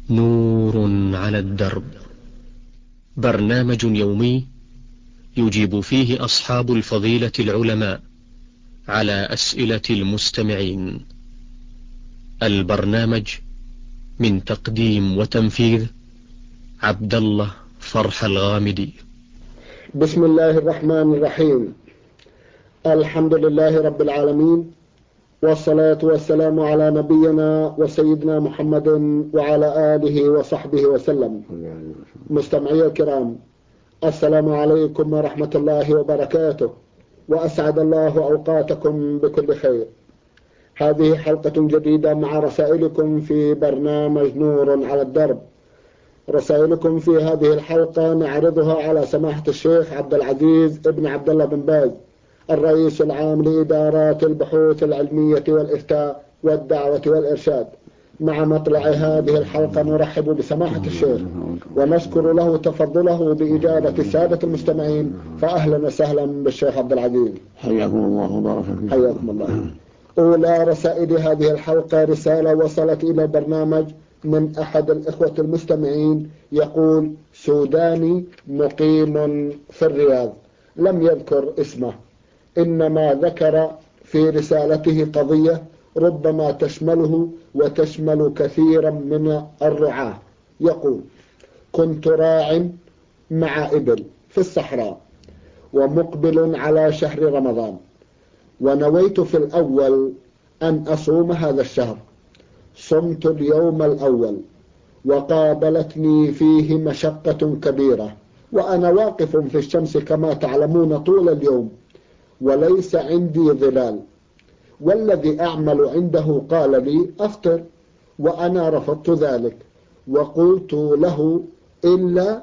نور على الدرب، برنامج يومي يجيب فيه أصحاب الفضيلة العلماء على أسئلة المستمعين. البرنامج من تقديم وتنفيذ عبد الله فرح الغامدي. بسم الله الرحمن الرحيم. الحمد لله رب العالمين، والصلاة والسلام على نبينا وسيدنا محمد وعلى آله وصحبه وسلم. مستمعي الكرام، السلام عليكم ورحمة الله وبركاته، وأسعد الله أوقاتكم بكل خير. هذه حلقة جديدة مع رسائلكم في برنامج نور على الدرب. رسائلكم في هذه الحلقة نعرضها على سماحة الشيخ عبد العزيز ابن عبد الله بن باز، الرئيس العام لإدارات البحوث العلمية والإفتاء والدعوة والإرشاد. مع مطلع هذه الحلقة نرحب بسماحة الشيخ ونشكر له تفضله بإجابة السادة المستمعين، فأهلا وسهلا بالشيخ عبد العزيز. حياكم الله وبارك فيكم. حياكم الله. أولى رسائل هذه الحلقة رسالة وصلت إلى البرنامج من أحد الإخوة المستمعين، يقول: سوداني مقيم في الرياض، لم يذكر اسمه، إنما ذكر في رسالته قضية ربما تشمله وتشمل كثيرا من الرعاة. يقول: كنت راع مع إبل في الصحراء ومقبل على شهر رمضان، ونويت في الأول أن أصوم هذا الشهر. صمت اليوم الأول وقابلتني فيه مشقة كبيرة، وأنا واقف في الشمس كما تعلمون طول اليوم، وليس عندي ظلال، والذي أعمل عنده قال لي أفطر، وأنا رفضت ذلك وقلت له إلا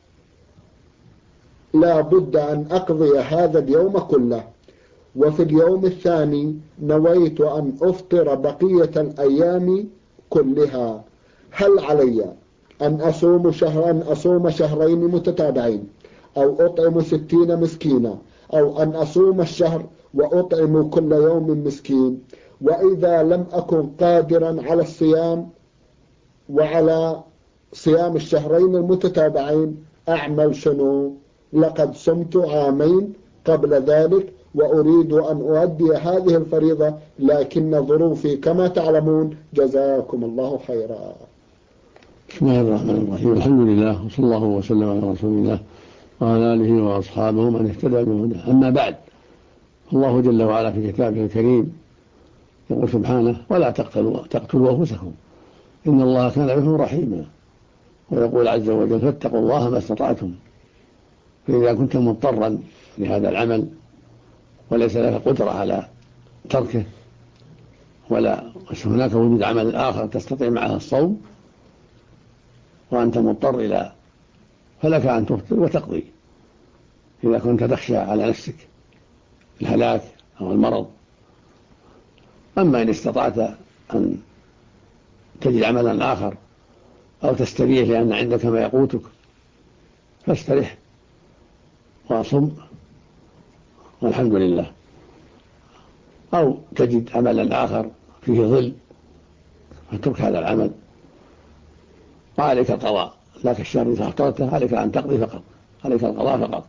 لا بد أن أقضي هذا اليوم كله. وفي اليوم الثاني نويت أن أفطر بقية الأيام كلها. هل علي أن أصوم شهرين متتابعين، أو أطعم 60 مسكينا، أو أن أصوم الشهر وأطعم كل يوم مسكين؟ وإذا لم أكن قادرا على الصيام وعلى صيام الشهرين المتتابعين أعمل شنو؟ لقد صمت عامين قبل ذلك وأريد أن أؤدي هذه الفريضة، لكن ظروفي كما تعلمون. جزاكم الله خيرا. بسم الله الرحمن الرحيم. الحمد لله، وصلى الله وسلم على رسول الله وعلى آله وأصحابه من اهتدى بهداه. أما بعد، الله جل وعلا في كتابه الكريم يقول سبحانه: ولا تقتلوا أنفسكم إن الله كان بكم رحيما. ويقول عز وجل: فاتقوا الله ما استطعتم. فإذا كنت مضطرا لهذا العمل وليس لك قدرة على تركه، ولا هناك وجود عمل آخر تستطيع معه الصوم، وأنت مضطر إلى، فلك أن تفطر وتقضي إذا كنت تخشى على نفسك الهلاك أو المرض. أما إن استطعت أن تجد عملا آخر أو تستريح لأن عندك ما يقوتك فاسترح وأصم والحمد لله، أو تجد عملا آخر فيه ظل فترك هذا العمل، وعليك القضاء. لكن الشهر إذا اخترته عليك أن تقضي فقط، عليك القضاء فقط.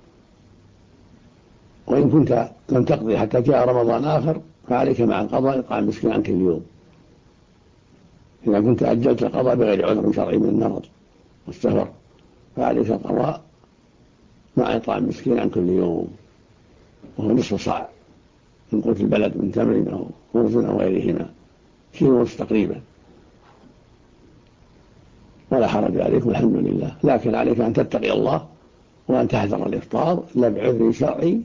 وإن كنت لم تقضي حتى جاء رمضان آخر فعليك مع القضاء إطعام مسكين عنك اليوم، إذا كنت أجلت القضاء بغير عذر شرعي من المرض والسفر فعليك القضاء مع إطعام مسكين عن كل يوم، وهو نصف صاع من قوت البلد من تمر أو خبز أو غيرهما، كيلو ونصف تقريبا، ولا حرج عليك والحمد لله. لكن عليك أن تتقي الله وأن تحذر الإفطار إلا بعذر شرعي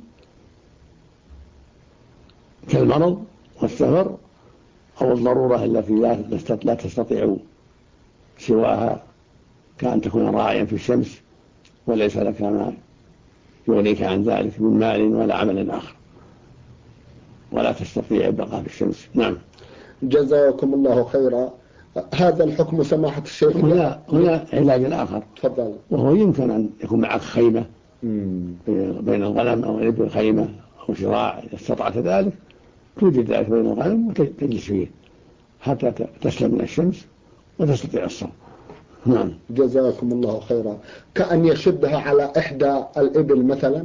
كالمرض والسفر أو الضرورة التي لا تستطيع سواها، كأن تكون راعيا في الشمس وليس لك ما يغنيك عن ذلك من مال ولا عمل آخر، ولا تستطيع البقاء في الشمس. نعم. جزاكم الله خيرا. هذا الحكم سماحة الشيخ. هنا علاج آخر، تفضل، وهو يمكن أن يكون معك خيمة بين الغنم أو الإبل، خيمة أو شراع إذا استطعت ذلك، توجد ذلك بين الغنم وتجلس فيه حتى تسلم من الشمس وتستطيع الصوم. نعم. جزاكم الله خيرا. كأن يشدها على إحدى الإبل مثلا،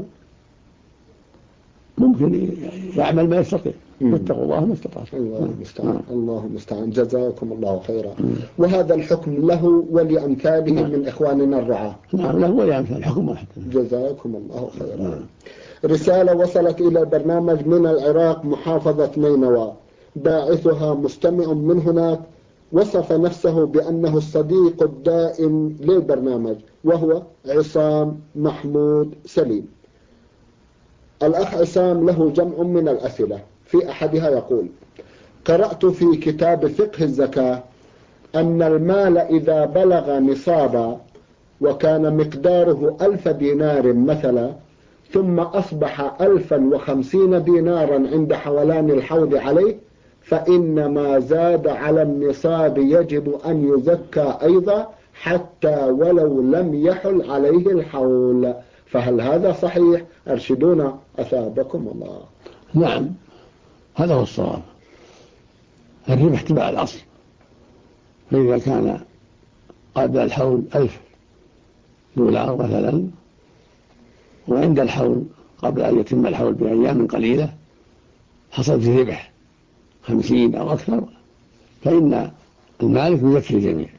ممكن يعمل ما يستطيع. فاتقوا الله ما استطعتم. الله المستعان. الله المستعان. جزاكم الله خيرا. وهذا الحكم له ولأمثاله من إخواننا الرعاة. نعم، له ولأمثال الحكم واحد. جزاكم الله خيرا. رسالة وصلت إلى البرنامج من العراق، محافظة نينوى، باعثها مستمع من هناك وصف نفسه بأنه الصديق الدائم للبرنامج، وهو عصام محمود سليم. الأخ عصام له جمع من الأسئلة، في أحدها يقول: قرأت في كتاب فقه الزكاة أن المال إذا بلغ نصابا وكان مقداره 1000 دينار مثلا، ثم أصبح 1050 دينارا عند حولان الحول عليه، فإن ما زاد على النصاب يجب أن يزكى أيضا حتى ولو لم يحل عليه الحول، فهل هذا صحيح؟ أرشدونا أثابكم الله. نعم، هذا هو الصواب. الربح تبع الأصل، فإذا كان قبل الحول 1000 دولار مثلا، وعند الحول قبل أن يتم الحول بأيام قليلة حصل فيه ربح 50 أو أكثر، فإن المالك يزكي الجميع.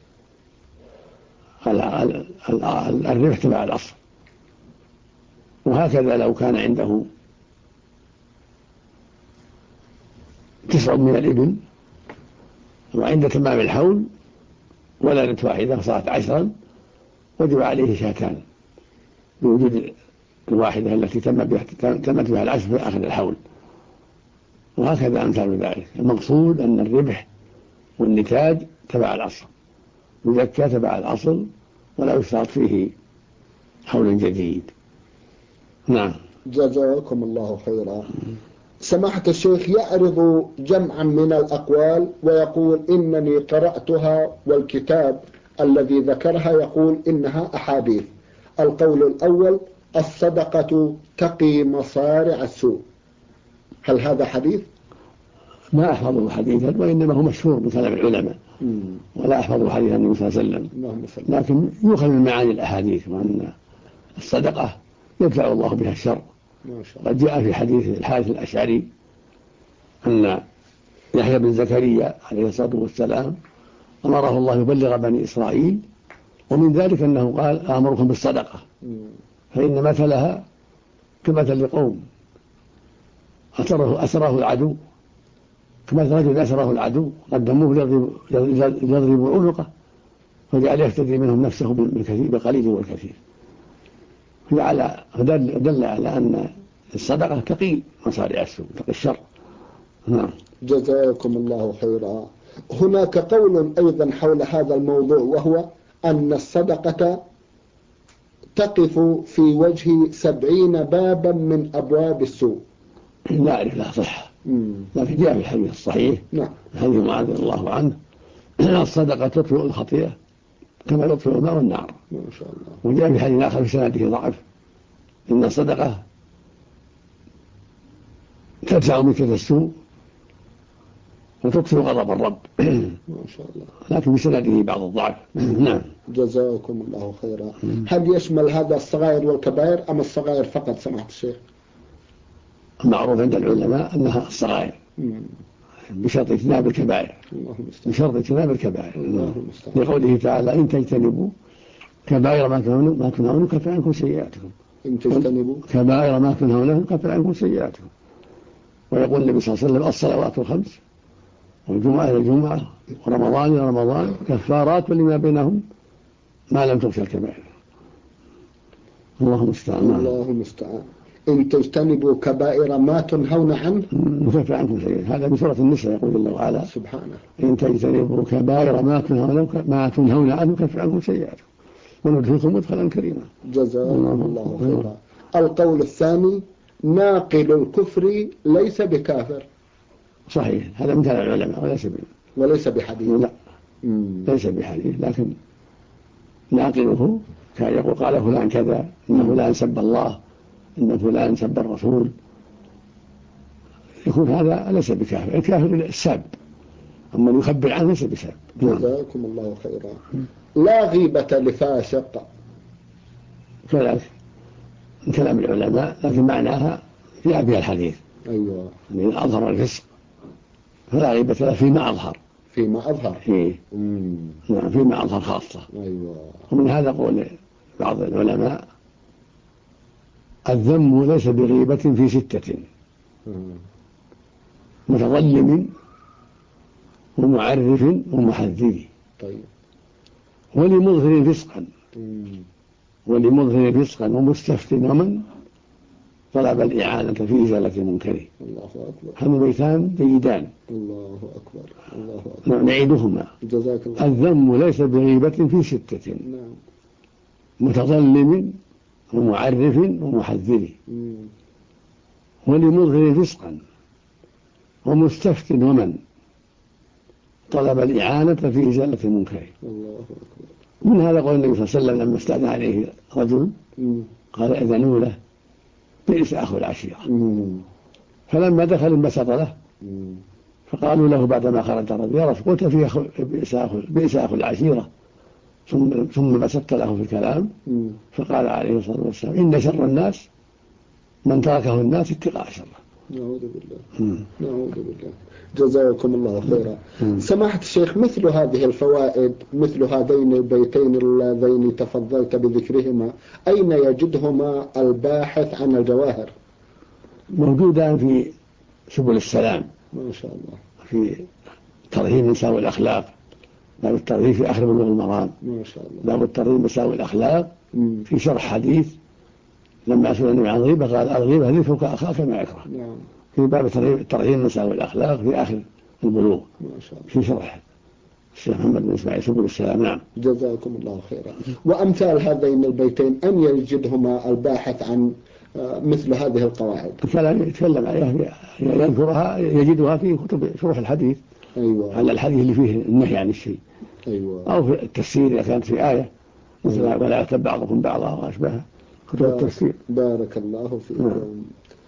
الربح تبع الأصل. وهكذا لو كان عنده 9 من الإبل وعند تمام الحول ولدت واحدة صارت 10، وجب عليه شاتان بوجود الواحدة التي تمت بها 10 في آخر الحول. وهكذا أمثال ذلك. المقصود أن الربح والنتاج تبع الأصل، يزكى تبع الأصل ولا يشترط فيه حول جديد. نعم. جزاكم الله خيرا. سماحة الشيخ يعرض جمعا من الأقوال ويقول: إنني قرأتها والكتاب الذي ذكرها يقول إنها أحاديث. القول الأول: الصدقة تقي مصارع السوء، هل هذا حديث؟ ما أحفظه حديثا، وإنما هو مشهور بكلام العلماء، ولا أحفظه حديثا النبي صلى الله عليه وسلم. لكن يؤخذ من معاني الأحاديث، وأن الصدقة يدفع الله بها الشر. قد جاء في حديث الحارث الأشعري أن يحيى بن زكريا عليه الصلاة والسلام أمره الله يبلغ بني إسرائيل، ومن ذلك أنه قال: أمركم بالصدقة، فإن مثلها كمثل قوم أسره العدو، كمثل رجل أسره العدو قدموه يضرب عنقه فجعل يفتدي منهم نفسه بالقليل والكثير. دل على أن الصدقة تقي مصارع السوء، تقي الشر. نعم. جزاكم الله خيرا. هناك قول أيضا حول هذا الموضوع، وهو أن الصدقة تقف في وجه 70 بابا من أبواب السوء. لا أعرف لها صحة، لكن جاء في الحديث الصحيح حديث معاذ رضي الله عنه: الصدقة تطفئ الخطيئة كما يطفئ الماء والنار. ما شاء الله. وجاء في حديث آخر في سنده ضعف: إن الصدقة تدفع منكر السوء وتطفئ غضب الرب. ما شاء الله. لكن في سنده بعض الضعف. نعم. جزاكم الله خيرا. هل يشمل هذا الصغائر والكبائر أم الصغائر فقط سماحة الشيخ؟ المعروف عند العلماء أنها الصغائر بشرط اجتناب الكبائر. بشرط اجتناب الكبائر، لقوله تعالى: إن تجتنبوا كبائر ما تنهون نكفر عنكم سيئاتكم. إن تجتنبوا كبائر ما تنهون نكفر عنكم سيئاتكم. ويقول النبي صلى الله عليه وسلم: الصلوات الخمس والجمعة إلى الجمعة ورمضان إلى رمضان كفارات لما بينهم ما لم تغش الكبائر. الله المستعان. الله المستعان. إن تجتنبوا كبائر ما تنهون عنه نكفر عنكم سيئات. هذا بسورة النساء يقول الله تعالى سبحانه: إن تجتنبوا كبائر ما تنهون عنه نكفر عنكم سيئاتكم وندخلكم مدخلا كريما. جزاكم الله خيرا. القول الثاني: ناقل الكفر ليس بكافر. صحيح، هذا من كلام العلماء وليس بحديث. لا، ليس بحديث، لكن ناقله كان يقول: قال فلان كذا، إن فلان سب الله، إن فلان سب الرسول، يكون هذا ليس بكافر. الكافر الساب، أما يخبر عنه ليس بسبب. جزاكم الله خيرا. لا غيبة لفاسق كذلك من كلام العلماء، لكن معناها جاء بها الحديث. أيوة. من أظهر الفسق فلا غيبة له فيما أظهر. فيما أظهر. نعم فيما أظهر خاصة. أيوة. ومن هذا قول بعض العلماء: الذم ليس بغيبة في 6: متظلم ومعرف ومحذر. طيب. ولمظهر فسقا ومستفت ومن طلب الإعانة في إزالة المنكر. الله أكبر. هذا بيتان جيدان. الله أكبر. الله أكبر. نعيدهما. جزاك الله. الذم ليس بغيبة في 6: نعم. متظلم ومعرف ومحذر. ولمظهر فسقا ومستفت ومن طلب الإعانة في إزالة المنكر. الله أكبر. من هذا قول النبي صلى الله عليه وسلم لما استأذن عليه رجل قال: إذنوا له، بئس أخو العشيرة. فلما دخل انبسط له، فقالوا له بعدما خرج الرجل: يا رسول، قلت فيه بئس أخو العشيرة، ثم بسطت له في الكلام. فقال عليه الصلاة والسلام: إن شر الناس من تركه الناس اتقاء شره. نعوذ بالله. نعوذ بالله. جزاكم الله خيرا. سماحة الشيخ، مثل هذه الفوائد، مثل هذين البيتين اللذين تفضلت بذكرهما، أين يجدهما الباحث عن الجواهر؟ موجودان في سبل السلام ما شاء الله، في ترهيب مساوي الأخلاق، باب الترهيب في آخر بلوغ المرام، ما شاء الله، باب الترهيب مساوي الأخلاق في شرح حديث لما سئل النبي عن الغيبة قال: الغيبة ذكرك أخاك ما يكره. نعم. في باب الترهيب مساوي الأخلاق في آخر البلوغ، ما شاء الله، في شرح الشيخ محمد بن إسماعيل سبل السلام. نعم. جزاكم الله خيرا. وأمثال هذين البيتين أن يجدهما الباحث عن مثل هذه القواعد؟ الكلام يتكلم عليها، يذكرها يجدها في كتب شرح الحديث. أيوة. على الحديث اللي فيه النهي عن الشيء. أيوة. أو في التفسير إذا كانت في آية مثل ولا يغتب بعضكم بعضا وأشبهها، كتب التفسير. بارك الله فيكم.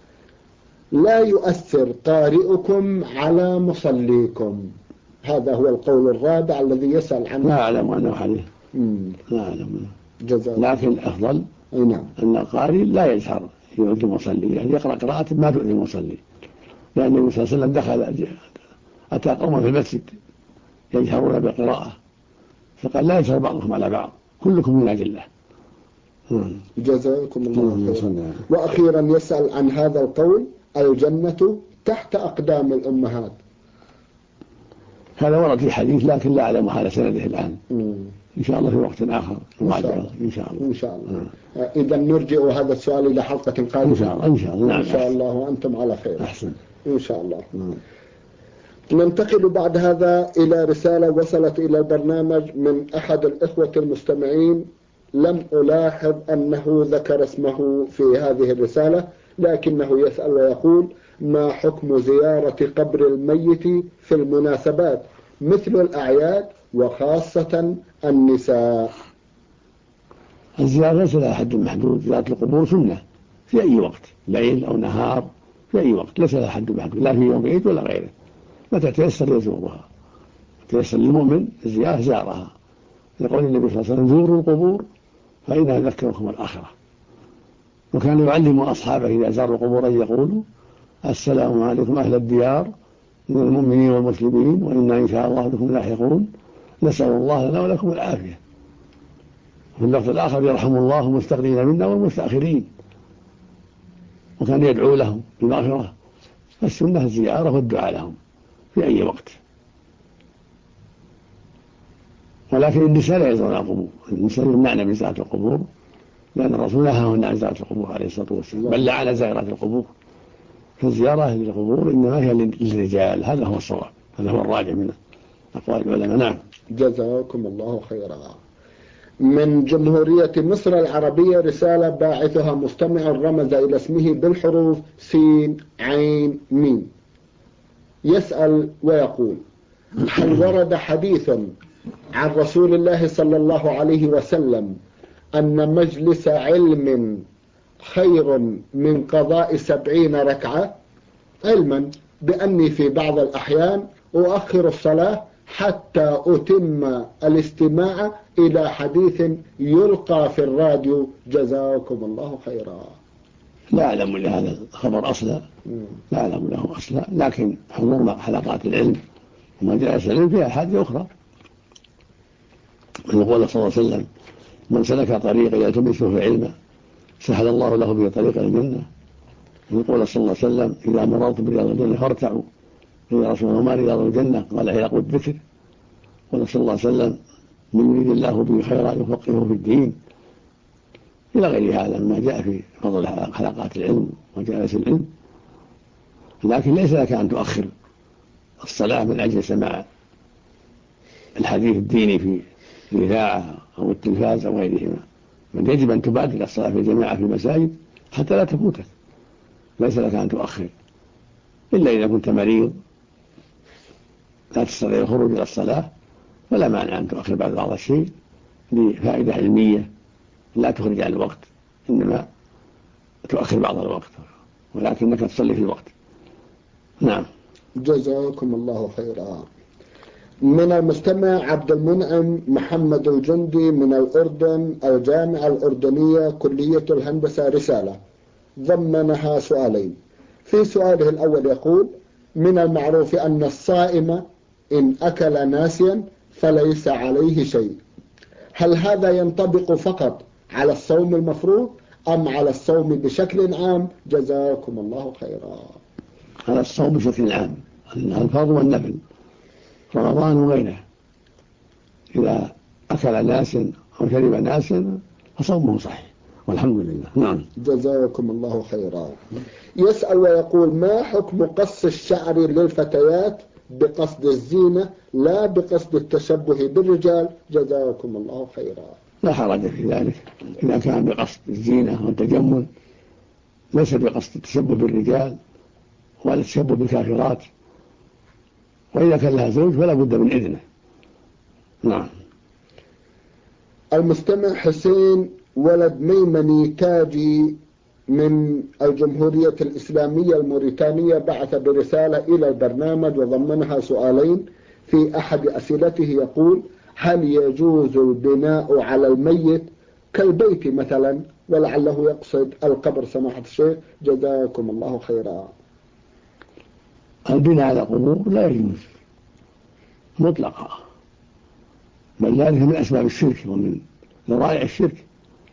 لا يؤثر قارئكم على مصليكم، هذا هو القول الرابع الذي يسأل عنه. لا أعلم أنه حديث. لا أعلم. لكن الأفضل نعم. أن القارئ لا يجهر يؤذي المصلي، يعني يقرأ قراءة ما تؤذي المصلي، لأن النبي صلى الله عليه وسلم دخل أتى قوما في المسجد يجهرون بالقراءة فقال: لا يجهر بعضكم على بعض، كلكم من أجل الله. جزاكم الله خيرا. وأخيرا يسأل عن هذا القول: الجنة تحت أقدام الأمهات. هذا ورد في حديث لكن لا أعلم على سنده الآن. إن شاء الله في وقت آخر إن شاء الله. إن شاء الله. إذا نرجع هذا السؤال إلى حلقة قادمة إن شاء الله. إن شاء الله. نعم. إن شاء الله وأنتم على خير. أحسن. إن شاء الله. ننتقل بعد هذا إلى رسالة وصلت إلى البرنامج من أحد الإخوة المستمعين. لم ألاحظ أنه ذكر اسمه في هذه الرسالة، لكنه يسأل ويقول: ما حكم زيارة قبر الميت في المناسبات مثل الأعياد وخاصة النساء؟ الزيارة ليس لها حد محدود، زيارة القبور سنة في أي وقت، ليل أو نهار، في أي وقت، ليس لها حد محدود، لا في يوم عيد ولا غيره، متى تيسر يزورها، تيسر للمؤمن الزيارة زارها، يقول النبي صلى الله عليه وسلم: زوروا القبور فإنها تذكركم الآخرة. وكان يعلم أصحابه إذا زاروا القبور أن يقولوا: السلام عليكم أهل الديار من المؤمنين والمسلمين، وإنا إن شاء الله بكم لاحقون، نسأل الله لنا ولكم العافية. في اللفظ الآخر: يرحم الله المستقدمين منا والمستأخرين. وكان يدعو لهم بالمغفرة. فالسنة الزيارة والدعاء لهم في أي وقت. ولكن النساء لا يزورن القبور، النساء يمنعن من زيارة القبور، لأن الرسول نهاهن عن زيارة القبور عليه الصلاة والسلام، بل لعن زائرات القبور. فالزيارة للقبور إنما هي للرجال، هذا هو الصواب، هذا هو الراجع من أقوال العلماء. نعم. جزاكم الله خيرا. من جمهورية مصر العربية رسالة باعثها مستمع رمز إلى اسمه بالحروف سين عين ميم. يسأل ويقول: هل ورد حديث عن رسول الله صلى الله عليه وسلم أن مجلس علم خير من قضاء 70 ركعة؟ علما بأني في بعض الأحيان أؤخر الصلاة حتى أتم الاستماع إلى حديث يلقى في الراديو جزاكم الله خيرا. لا أعلم لهذا الخبر أصلا، لا أعلم له أصلا، لكن حضور حلقات العلم ومجالس العلم فيها أحاديث أخرى. يقول صلى الله عليه وسلم: من سلك طريقا يلتمس فيه علما سهل الله له به طريقا الجنة. يقول صلى الله عليه وسلم: إذا مررت برياض الجنة فارتعوا. إذا رسول الله: ما رياض الجنة؟ قال: حلق الذكر. قال صلى الله عليه وسلم: من يريد الله به خيرا يفقهه في الدين، إلى غير هذا مما جاء في فضل حلقات العلم ومجالس العلم. لكن ليس لك أن تؤخر الصلاة من أجل سماع الحديث الديني في الإذاعة أو التلفاز أو غيرهما، من يجب أن تبادر الصلاة في الجماعة في المساجد حتى لا تفوتك. ليس لك أن تؤخر إلا إذا كنت مريض لا تستطيع الخروج إلى الصلاة، فلا مانع أن تؤخر بعض الشيء لفائدة علمية، لا تخرج عن الوقت، إنما تؤخر بعض الوقت، ولكنك تصلي في الوقت. نعم. جزاكم الله خيرا. من المستمع عبد المنعم محمد الجندي من الأردن، الجامعة الأردنية كلية الهندسة، رسالة ضمنها سؤالين. في سؤاله الأول يقول: من المعروف أن الصائم إن أكل ناسيا فليس عليه شيء، هل هذا ينطبق فقط على الصوم المفروض أم على الصوم بشكل عام؟ جزاكم الله خيرا. على الصوم بشكل عام، الفرض والنفل، رمضان وغيره. إذا أكل ناس أو شرب ناس فصومه صحيح والحمد لله. نعم. جزاكم الله خيرا. يسأل ويقول: ما حكم قص الشعر للفتيات بقصد الزينة لا بقصد التشبه بالرجال؟ جزاكم الله خيرا. لا حرج في ذلك إذا كان بقصد الزينة والتجمل، ليس بقصد التشبه بالرجال ولا التشبه بالكافرات، وإذا كان لها زوج فلا بد من إذنه. نعم. المستمع حسين ولد ميمني تاجي من الجمهورية الإسلامية الموريتانية بعث برسالة إلى البرنامج وضمنها سؤالين. في أحد أسئلته يقول: هل يجوز البناء على الميت كالبيت مثلا؟ ولعله يقصد القبر سماحة الشيخ، جزاكم الله خيرا. البناء على القبور لا يجوز مطلقا، بل ذلك من أسباب الشرك ومن ذرائع الشرك.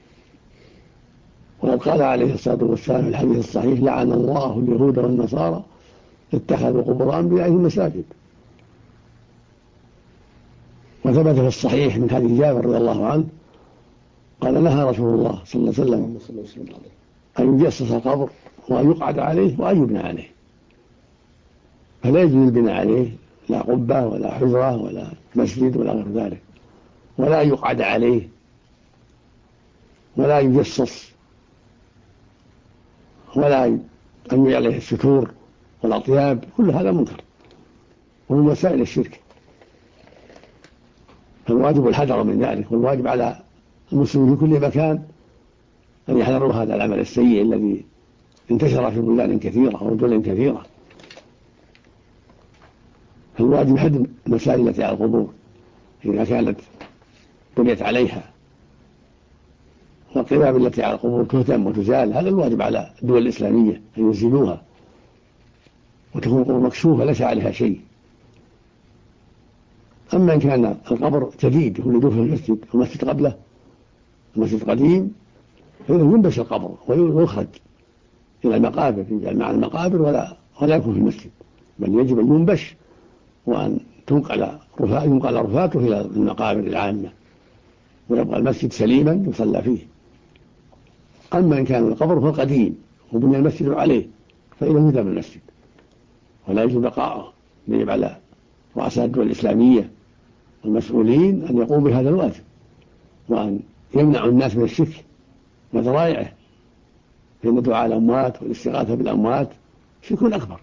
وقد قال عليه الصلاة والسلام في الحديث الصحيح: لعن الله اليهود والنصارى اتخذوا قبور أنبيائهم مساجد. وثبت في الصحيح من حديث جابر رضي الله عنه قال: نهى رسول الله صلى الله عليه وسلم أن يجسس القبر وأن يقعد عليه وأن يبنى عليه، فلا يجوز البناء عليه، لا قبة ولا حجرة ولا مسجد ولا غير ذلك، ولا يقعد عليه ولا يجسس ولا أن عليه الستور والأطياب، كل هذا منكر ومن وسائل الشرك، فالواجب الحذر من ذلك. والواجب على المسلمين في كل مكان أن يحذروا هذا العمل السيء الذي انتشر في بلدان كثيرة ودول كثيرة. فالواجب حد المساجد التي على القبور إذا كانت بنيت عليها، والقباب التي على القبور تهتم وتزال. هذا الواجب على الدول الإسلامية أن يزيلوها وتكون القبور مكشوفة ليس عليها شيء. أما إن كان القبر جديد ولدوه في المسجد والمسجد قبله المسجد قديم، فإنه ينبش القبر ويخرج إلى المقابر، يجعل مع المقابر ولا يكون في المسجد، بل يجب أن ينبش وأن ينقل رفاته إلى المقابر العامة، ويبقى المسجد سليما يصلى فيه. أما إن كان القبر هو قديم وبني المسجد عليه فإنه يذهب المسجد ولا يجب بقاءه. يجب على رؤساء الدول الإسلامية والمسؤولين أن يقوموا بهذا الواجب، وأن يمنعوا الناس من الشرك وذرائعه، فإن دعاء الأموات والاستغاثة بالأموات شرك أكبر.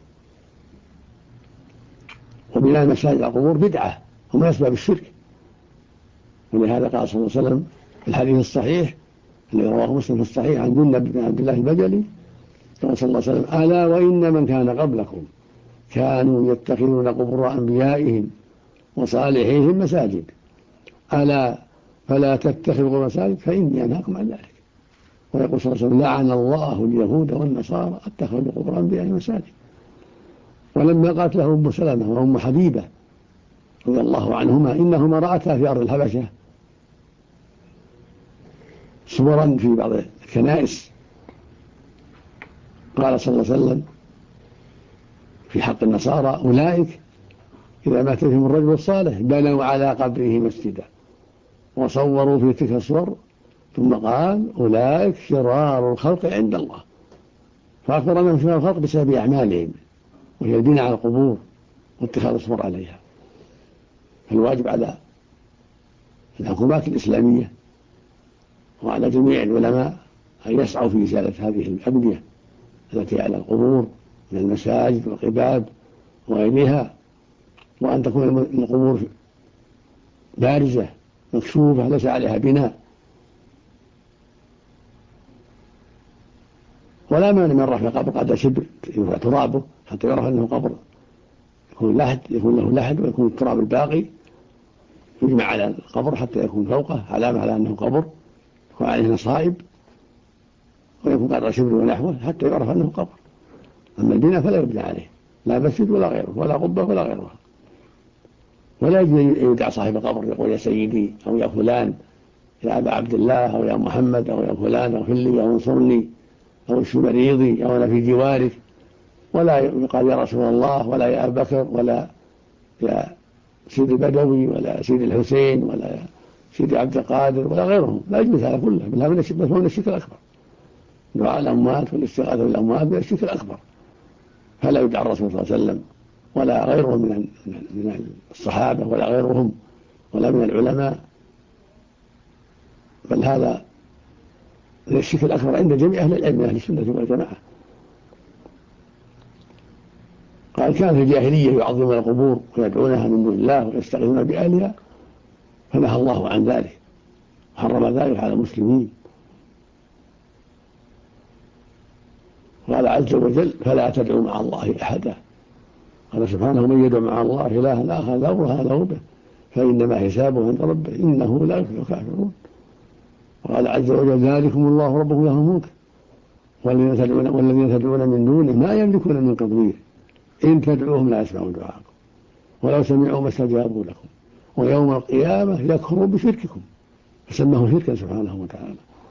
وبناء المساجد على القبور بدعة ومن أسباب الشرك. ولهذا قال صلى الله عليه وسلم في الحديث الصحيح الذي رواه مسلم في الصحيح عن جندب بن عبد الله البجلي قال صلى الله عليه وسلم: ألا وإن من كان قبلكم كانوا يتخذون قبور أنبيائهم وصالحيهم مساجد، ألا فلا تتخذوا مساجد فإني أنهاكم عن ذلك. ويقول صلى الله عليه وسلم: لعن الله اليهود والنصارى اتخذوا قبور أنبيائهم مساجد. ولما قالت له أم سلمة وأم حبيبة رضي الله عنهما إنهما رأتا في أرض الحبشة صورا في بعض الكنائس، قال صلى الله عليه وسلم في حق النصارى: أولئك إذا مات فيهم الرجل الصالح بنوا على قبره مسجدا وصوروا في تلك الصور، ثم قال: أولئك شرار الخلق عند الله. فأخبر أنهم شرار الخلق بسبب أعمالهم، وهي البناء على القبور واتخاذ الصور عليها. فالواجب على الحكومات الإسلامية وعلى جميع العلماء أن يسعوا في إزالة هذه الأبنية التي على القبور من المساجد والقباب وغيرها، وأن تكون القبور بارزة مكشوفة ليس عليها بناء. ولا مانع من رفع قبر قدر شبر يرفع ترابه حتى يعرف أنه قبر، يكون له لحد ويكون التراب الباقي يجمع على القبر حتى يكون فوقه علامة على أنه قبر وعليه نصائب، ويكون قدر شبر ونحوه حتى يعرف أنه قبر. أما البناء فلا يبنى عليه، لا مسجد ولا غيره ولا قبة ولا غيرها. ولا يدعى صاحب القبر يقول: يا سيدي، أو يا فلان، يا أبا عبد الله، أو يا محمد، أو يا فلان، أو لي، أو انصرني، أو اشف مريضي، أو أنا في جوارك. ولا يقال يا رسول الله، ولا يا أبا بكر، ولا يا سيدي البدوي، ولا سيدي الحسين، ولا يا سيدي عبد القادر، ولا غيرهم. لا يجوز هذا كله، بل هذا من الشرك الأكبر. دعاء الأموات والاستغاثة بالأموات من الشرك الأكبر، فلا يدعى الرسول صلى الله عليه وسلم ولا غيرهم من الصحابة ولا غيرهم ولا من العلماء، بل هذا من الشرك الأكبر عند جميع أهل العلم أهل السنة والجماعة. قال: كان في الجاهلية يعظمون القبور ويدعونها من دون الله ويستغيثون بأهلها، فنهى الله عن ذلك وحرم ذلك على المسلمين. قال عز وجل: فلا تدعوا مع الله أحدا. قال سبحانه: من يدعو مع الله إلها آخر لا برهان له به فإنما حسابه عند ربه إنه لا يفلح الكافرون. وقال عز وجل: ذلكم الله ربكم له الملك والذين تدعون من دونه ما يملكون من قطمير إن تدعوهم لا يسمعوا دعاءكم ولو سمعوا ما استجابوا لكم ويوم القيامة يكفرون بشرككم، فسماه شركا سبحانه وتعالى.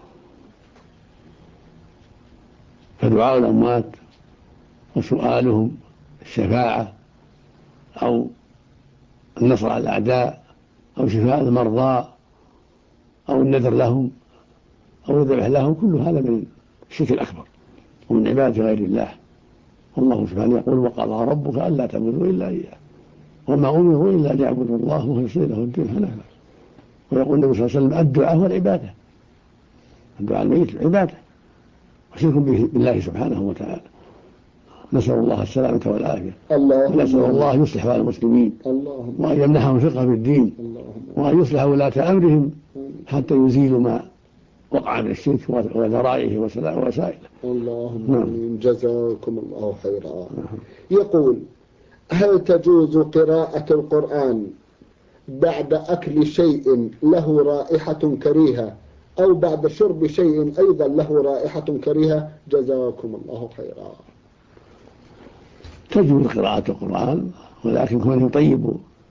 فدعاء الأموات وسؤالهم الشفاعة أو النصر على الأعداء أو شفاء المرضى أو النذر لهم أو الذبح لهم، كل هذا من الشرك الأكبر ومن عبادة غير الله. والله سبحانه يقول: وقضى ربك ألا تعبدوا إلا إياه وما أمروا إلا ليعبدوا الله مخلصين له الدين حنفا. ويقول النبي صلى الله عليه وسلم: الدعاء هو العبادة، الدعاء الميت عبادة وشرك بالله سبحانه وتعالى. نسأل الله السلامة والعافية، ونسأل الله يصلح على المسلمين وأن يمنحهم فقه في الدين وأن يصلح ولاة أمرهم حتى يزيلوا ما وقع من الشرك وذرائه ووسائله. اللهم جزاكم الله خيرا. يقول: هل تجوز قراءة القرآن بعد أكل شيء له رائحة كريهة أو بعد شرب شيء أيضا له رائحة كريهة؟ جزاكم الله خيرا. تجوز قراءة القرآن، ولكن كونه يطيب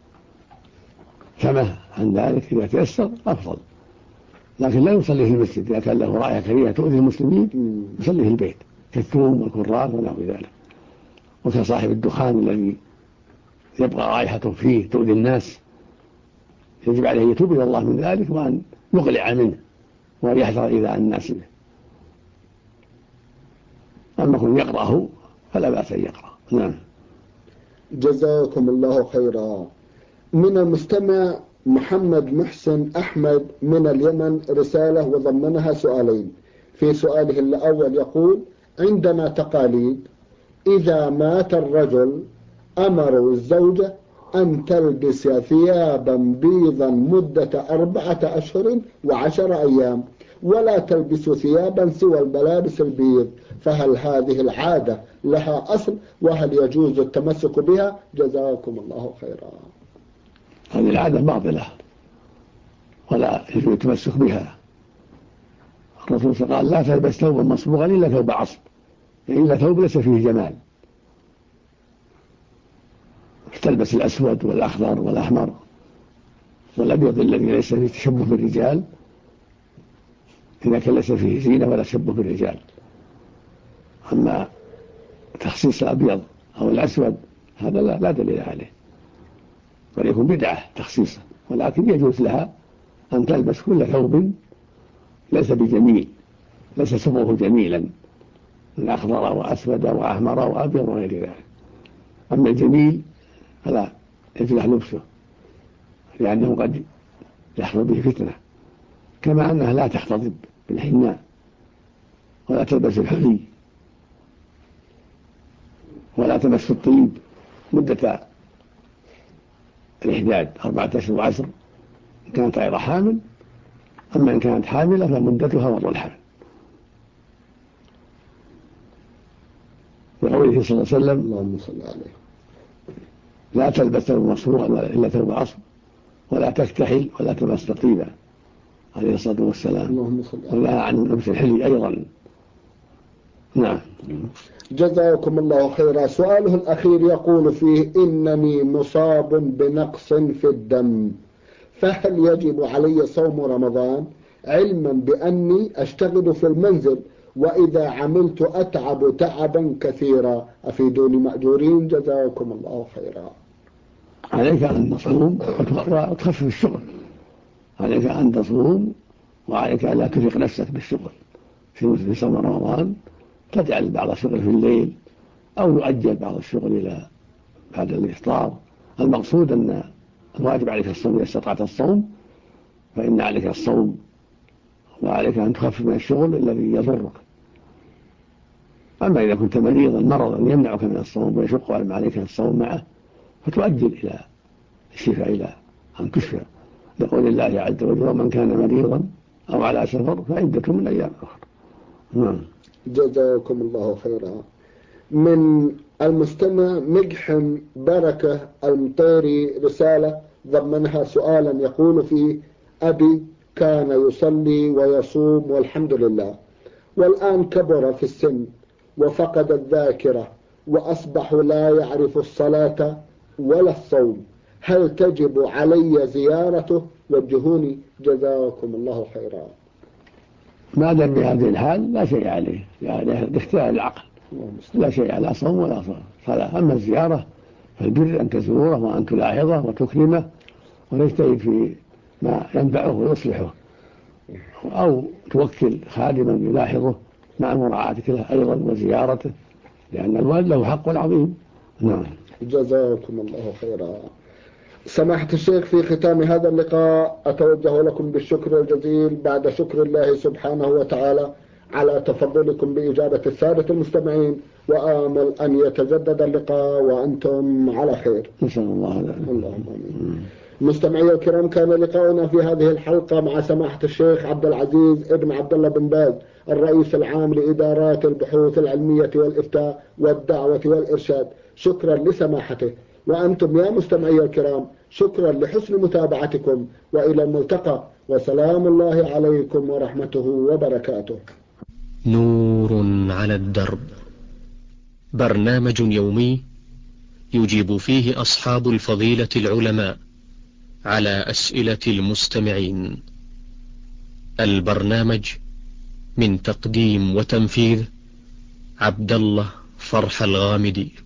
فمه عن ذلك إذا تيسر أفضل، لكن لا يصلي في المسجد إذا كان له رائحة كريهة تؤذي المسلمين، يصلي في البيت كالثوم والكراث ونحو ذلك. وكصاحب الدخان الذي يبقى رائحته فيه تؤذي الناس، يجب عليه يتوب إلى الله من ذلك وأن يقلع منه وأن يحذر إيذاء الناس به. أما كن يقرأه فلا بأس أن يقرأ. نعم. جزاكم الله خيرا. من المستمع محمد محسن أحمد من اليمن رسالة وضمنها سؤالين. في سؤاله الأول يقول: عندنا تقاليد إذا مات الرجل أمروا الزوجة أن تلبس ثيابا بيضا مدة 14 أشهر و10 أيام، ولا تلبسوا ثيابا سوى الملابس البيض، فهل هذه العادة لها أصل وهل يجوز التمسك بها؟ جزاكم الله خيرا. هذه العادة باطلة ولا يجوز التمسك بها. الرسول صلى الله عليه وسلم قال لا تلبس ثوبا مصبوغا إلا ثوب عصب، يعني إلا ثوب ليس فيه جمال. تلبس الأسود والأخضر والأحمر والأبيض الذي ليس فيه تشبه بالرجال، إذا كان ليس فيه زينة ولا تشبه بالرجال. أما تخصيص الأبيض أو الأسود هذا لا دليل عليه، بل يكون بدعة تخصيصه، ولكن يجوز لها أن تلبس كل ثوب ليس بجميل، ليس صبغه جميلا من أخضر وأسود وأحمر وأبيض وغير ذلك. أما الجميل فلا يجوز لبسه، لأنه قد يحصل به فتنة، كما أنها لا تحتضب بالحناء ولا تلبس الحلي ولا تمس الطيب مدة الإحداد 4 أشهر و10 إن كانت غير حامل. أما إن كانت حاملة فمدتها وضع الحمل. وقوله صلى الله عليه وسلم اللهم صل عليه لا تلبس ثوب مصبوغا إلا ثوب عصب، ولا تكتحل ولا تمس طيبا عليه الصلاة والسلام، اللهم صل عليه. ونهى عن لبس الحلي أيضا. نعم. جزاكم الله خيرا. سؤاله الأخير يقول فيه: إنني مصاب بنقص في الدم، فهل يجب علي صوم رمضان علما بأني أشتغل في المنزل وإذا عملت أتعب تعبا كثيرا؟ أفيدوني مأجورين جزاكم الله خيرا. عليك أن تصوم وتخفف الشغل، عليك أن تصوم وعليك أن لا ترهق نفسك بالشغل في صوم رمضان، تجعل بعض الشغل في الليل أو يؤجل بعض الشغل إلى بعد الإفطار. المقصود أن الواجب عليك الصوم إذا استطعت الصوم فإن عليك الصوم، وعليك أن تخفف من الشغل الذي يضرك. أما إذا كنت مريضا مرضا يمنعك من الصوم ويشق عليك الصوم معه فتؤجل إلى الشفاء إلى أن تشفى، لقول الله عز وجل: ومن كان مريضا أو على سفر فعدة من أيام أخرى. جزاكم الله خيرا. من المستمع مجحم بركة المطيري رسالة ضمنها سؤالا يقول فيه: أبي كان يصلي ويصوم والحمد لله، والآن كبر في السن وفقد الذاكرة وأصبح لا يعرف الصلاة ولا الصوم، هل تجب علي زيارته؟ وجهوني جزاكم الله خيرا. ما دام بهذه الحال لا شيء عليه، يعني باختيار العقل، لا شيء على صوم ولا صلاة. أما الزيارة فالبر أن تزوره وأن تلاحظه وتكرمه وتجتهد في ما ينفعه ويصلحه، أو توكل خادما يلاحظه مع مراعاتك له أيضا وزيارته، لأن الوالد له حق عظيم. نعم. جزاكم الله خيرا. سماحة الشيخ، في ختام هذا اللقاء أتوجه لكم بالشكر الجزيل بعد شكر الله سبحانه وتعالى على تفضلكم بإجابة السادة المستمعين، وآمل أن يتجدد اللقاء وأنتم على خير. نسأل الله ذلك. اللهم آمين. مستمعي الكرام، كان لقاؤنا في هذه الحلقة مع سماحة الشيخ عبد العزيز ابن عبد الله بن باز، الرئيس العام لإدارات البحوث العلمية والإفتاء والدعوة والإرشاد. شكرا لسماحته. وأنتم يا مستمعي الكرام شكرا لحسن متابعتكم، وإلى الملتقى، وسلام الله عليكم ورحمته وبركاته. نور على الدرب، برنامج يومي يجيب فيه أصحاب الفضيلة العلماء على أسئلة المستمعين. البرنامج من تقديم وتنفيذ عبد الله فرح الغامدي.